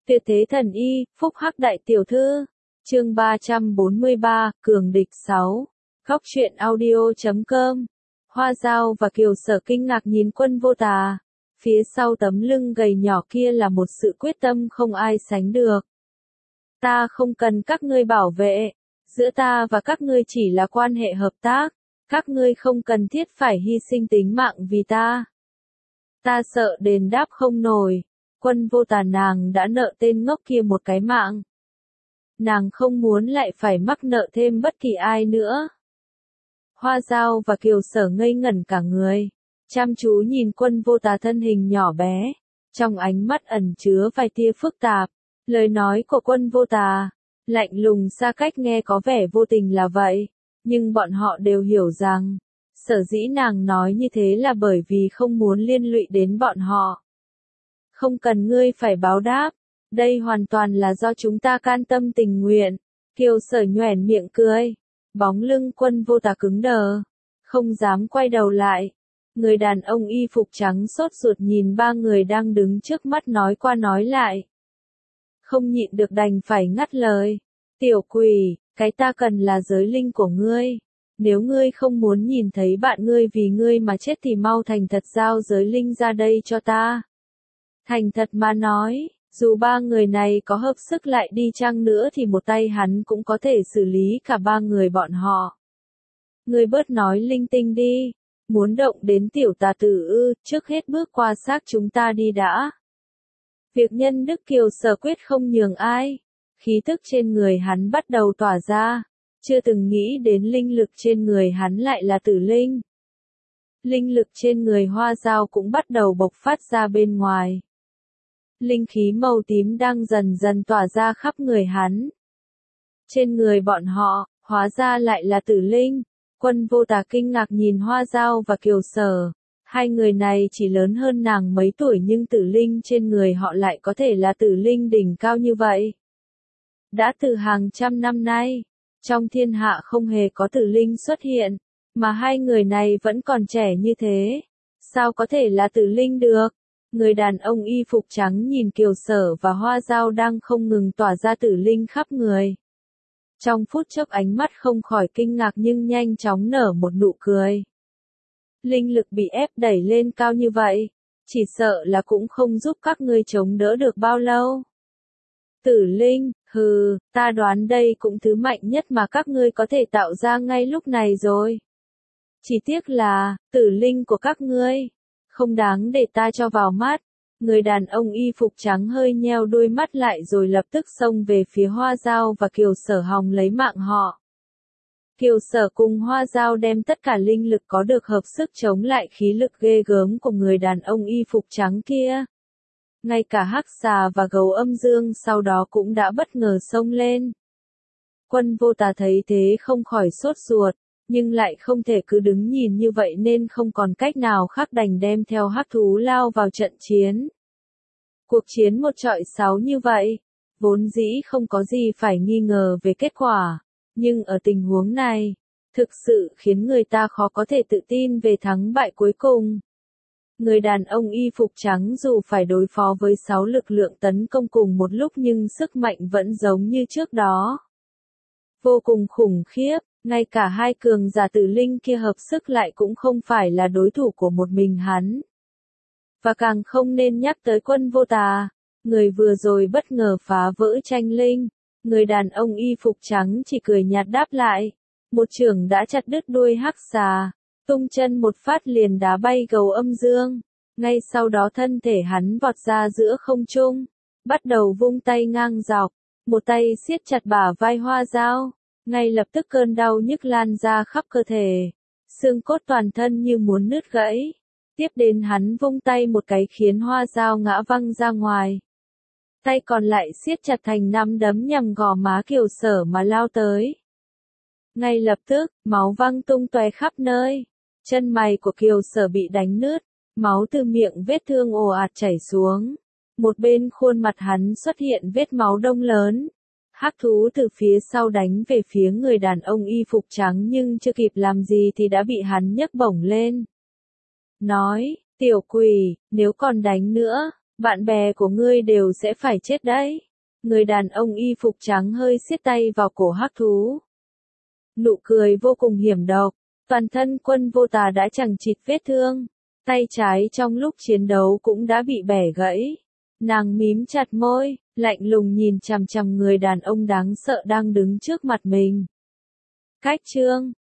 Tuyệt thế thần y, phúc hắc đại tiểu thư. Chương 343, cường địch 6. Góc truyện audio.com. Hoa Dao và Kiều Sở kinh ngạc nhìn Quân Vô Tà. Phía sau tấm lưng gầy nhỏ kia là một sự quyết tâm không ai sánh được. Ta không cần các ngươi bảo vệ. Giữa ta và các ngươi chỉ là quan hệ hợp tác. Các ngươi không cần thiết phải hy sinh tính mạng vì ta. Ta sợ đền đáp không nổi. Quân Vô Tà nàng đã nợ tên ngốc kia một cái mạng. Nàng không muốn lại phải mắc nợ thêm bất kỳ ai nữa. Hoa Dao và Kiều Sở ngây ngẩn cả người, chăm chú nhìn Quân Vô Tà thân hình nhỏ bé, trong ánh mắt ẩn chứa vài tia phức tạp. Lời nói của Quân Vô Tà, lạnh lùng xa cách nghe có vẻ vô tình là vậy, nhưng bọn họ đều hiểu rằng, sở dĩ nàng nói như thế là bởi vì không muốn liên lụy đến bọn họ. Không cần ngươi phải báo đáp, đây hoàn toàn là do chúng ta can tâm tình nguyện. Kiều Sở nhoẻn miệng cười, bóng lưng Quân Vô Tà cứng đờ, không dám quay đầu lại. Người đàn ông y phục trắng sốt ruột nhìn ba người đang đứng trước mắt nói qua nói lại. Không nhịn được đành phải ngắt lời. Tiểu quỷ, cái ta cần là giới linh của ngươi. Nếu ngươi không muốn nhìn thấy bạn ngươi vì ngươi mà chết thì mau thành thật giao giới linh ra đây cho ta. Thành thật mà nói, dù ba người này có hợp sức lại đi chăng nữa thì một tay hắn cũng có thể xử lý cả ba người bọn họ. Ngươi bớt nói linh tinh đi, muốn động đến tiểu tà tử ư, trước hết bước qua xác chúng ta đi đã. Việc nhân đức Kiều Sở quyết không nhường ai, khí tức trên người hắn bắt đầu tỏa ra, chưa từng nghĩ đến linh lực trên người hắn lại là tử linh. Linh lực trên người Hoa Dao cũng bắt đầu bộc phát ra bên ngoài. Linh khí màu tím đang dần dần tỏa ra khắp người hắn. Trên người bọn họ, hóa ra lại là tử linh. Quân Vô Tà kinh ngạc nhìn Hoa Dao và Kiều Sở. Hai người này chỉ lớn hơn nàng mấy tuổi nhưng tử linh trên người họ lại có thể là tử linh đỉnh cao như vậy. Đã từ hàng trăm năm nay, trong thiên hạ không hề có tử linh xuất hiện, mà hai người này vẫn còn trẻ như thế. Sao có thể là tử linh được? Người đàn ông y phục trắng nhìn Kiều Sở và Hoa Dao đang không ngừng tỏa ra tử linh khắp người. Trong phút chốc ánh mắt không khỏi kinh ngạc nhưng nhanh chóng nở một nụ cười. Linh lực bị ép đẩy lên cao như vậy, chỉ sợ là cũng không giúp các ngươi chống đỡ được bao lâu. Tử linh, hừ, ta đoán đây cũng thứ mạnh nhất mà các ngươi có thể tạo ra ngay lúc này rồi. Chỉ tiếc là, tử linh của các ngươi không đáng để ta cho vào mắt. Người đàn ông y phục trắng hơi nheo đôi mắt lại rồi lập tức xông về phía Hoa Dao và Kiều Sở hòng lấy mạng họ. Kiều Sở cùng Hoa Dao đem tất cả linh lực có được hợp sức chống lại khí lực ghê gớm của người đàn ông y phục trắng kia. Ngay cả hắc xà và gấu âm dương sau đó cũng đã bất ngờ xông lên. Quân Vô Tà thấy thế không khỏi sốt ruột, nhưng lại không thể cứ đứng nhìn như vậy nên không còn cách nào khác đành đem theo hắc thú lao vào trận chiến. Cuộc chiến 1-6 như vậy, vốn dĩ không có gì phải nghi ngờ về kết quả, nhưng ở tình huống này, thực sự khiến người ta khó có thể tự tin về thắng bại cuối cùng. Người đàn ông y phục trắng dù phải đối phó với 6 lực lượng tấn công cùng một lúc nhưng sức mạnh vẫn giống như trước đó. Vô cùng khủng khiếp. Ngay cả hai cường giả tử linh kia hợp sức lại cũng không phải là đối thủ của một mình hắn. Và càng không nên nhắc tới Quân Vô Tà, người vừa rồi bất ngờ phá vỡ tranh linh. Người đàn ông y phục trắng chỉ cười nhạt đáp lại. Một chưởng đã chặt đứt đuôi hắc xà, tung chân một phát liền đá bay gấu âm dương. Ngay sau đó thân thể hắn vọt ra giữa không trung, bắt đầu vung tay ngang dọc, một tay siết chặt bả vai Hoa Dao. Ngay lập tức cơn đau nhức lan ra khắp cơ thể, xương cốt toàn thân như muốn nứt gãy. Tiếp đến hắn vung tay một cái khiến Hoa Dao ngã văng ra ngoài. Tay còn lại siết chặt thành nắm đấm nhằm gò má Kiều Sở mà lao tới. Ngay lập tức, máu văng tung tóe khắp nơi. Chân mày của Kiều Sở bị đánh nứt, máu từ miệng vết thương ồ ạt chảy xuống. Một bên khuôn mặt hắn xuất hiện vết máu đông lớn. Hắc thú từ phía sau đánh về phía người đàn ông y phục trắng nhưng chưa kịp làm gì thì đã bị hắn nhấc bổng lên. Nói, tiểu quỷ, nếu còn đánh nữa, Bạn bè của ngươi đều sẽ phải chết đấy. Người đàn ông y phục trắng hơi siết tay vào cổ hắc thú. Nụ cười vô cùng hiểm độc. Toàn thân Quân Vô Tà đã chằng chịt vết thương. Tay trái trong lúc chiến đấu cũng đã bị bẻ gãy. Nàng mím chặt môi, lạnh lùng nhìn chằm chằm người đàn ông đáng sợ đang đứng trước mặt mình. Cách chương